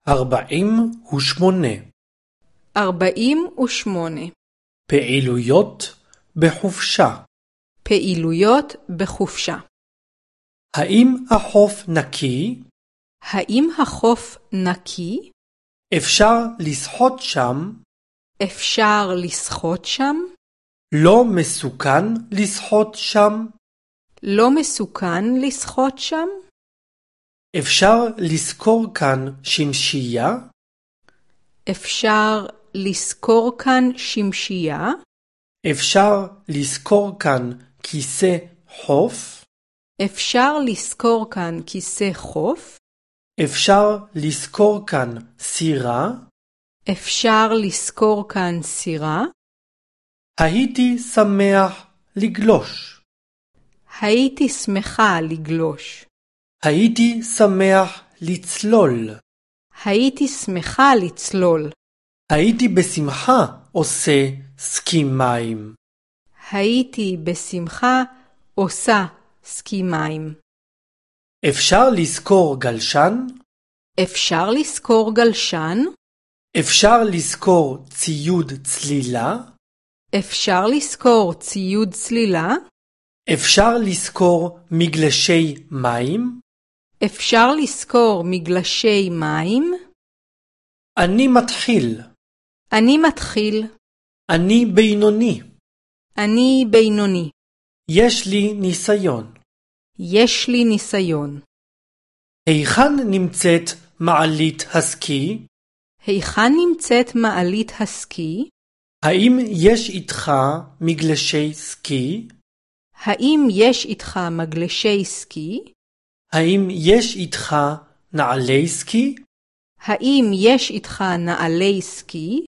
48. 48. פעילויות בחופשה. פעילויות בחופשה. האם החוף נקי? האם החוף נקי? אפשר לשחות שם? אפשר לשחות שם? לא מסוכן לשחות שם? לא מסוכן לשחות שם? אפשר לשכור כאן שמשייה? אפשר לשכור כאן שמשייה? אפשר לשכור כאן כיסא חוף? אפשר לשכור כאן כיסא חוף? אפשר לשכור כאן סירה? אפשר לשכור כאן סירה? הייתי שמח לגלוש. הייתי שמחה לגלוש. הייתי שמח לצלול. הייתי שמחה לצלול. הייתי בשמחה עושה סקי מים. הייתי בשמחה עושה סקי מים. אפשר לשכור גלשן? אפשר לשכור גלשן? אפשר לשכור ציוד צלילה? אפשר לשכור ציוד צלילה? אפשר לשכור מגלשי מים? אפשר לשכור מגלשי מים? אני מתחיל. אני מתחיל. אני בינוני. אני בינוני. יש לי ניסיון. יש לי ניסיון. היכן נמצאת מעלית הסקי? היכן נמצאת מעלית הסקי? האם יש איתך מגלשי סקי? האם יש איתך מגלשי סקי? האם יש איתך נעלי סקי? האם יש איתך נעלי סקי?